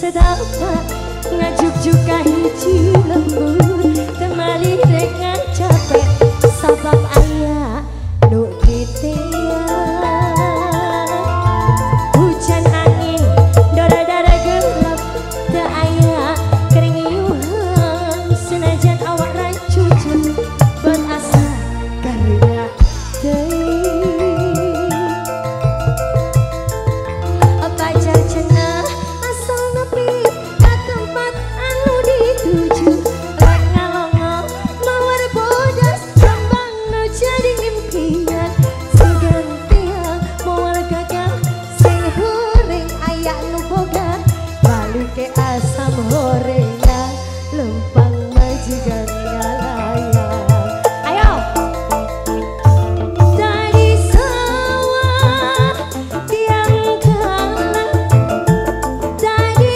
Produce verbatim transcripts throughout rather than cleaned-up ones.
sedapat ngajuk juga hiji lembur temali dengan capek sabab ayah nu ditiang hujan angin dara-dara gelap teu aya kering iuhan senajan awak rancucun buat asa karena teuing pacar cenah asal nepi ka tempat anu dituju lek ngalongo mawar bodas kembang nu jadi impian segan tiang mawar gagah sing horeng aya nu boga balik ke asam horengan lempang majikan ngalayang ayo dari sawah tiang kalah tadi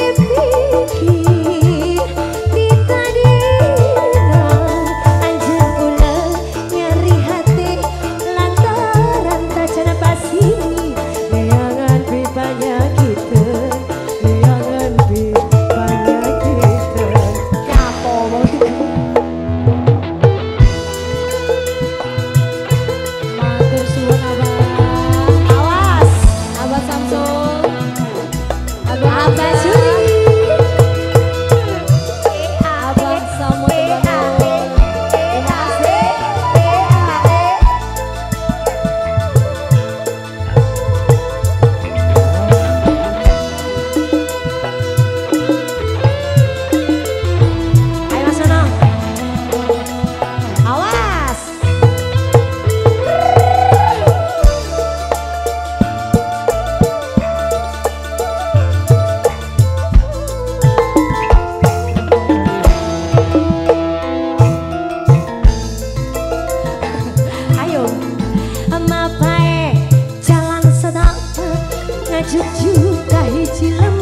pikir di tadina anjeun ulah nyeri hati lantaran tacana pasini neangan pi panyakiteun neangan pi panyakiteun kapo matur suwun abah awas abah Samsul abah abah Suri abah Samul ayo sana awas ayo mapae jalan sedapat ngajuk juga hiji lembar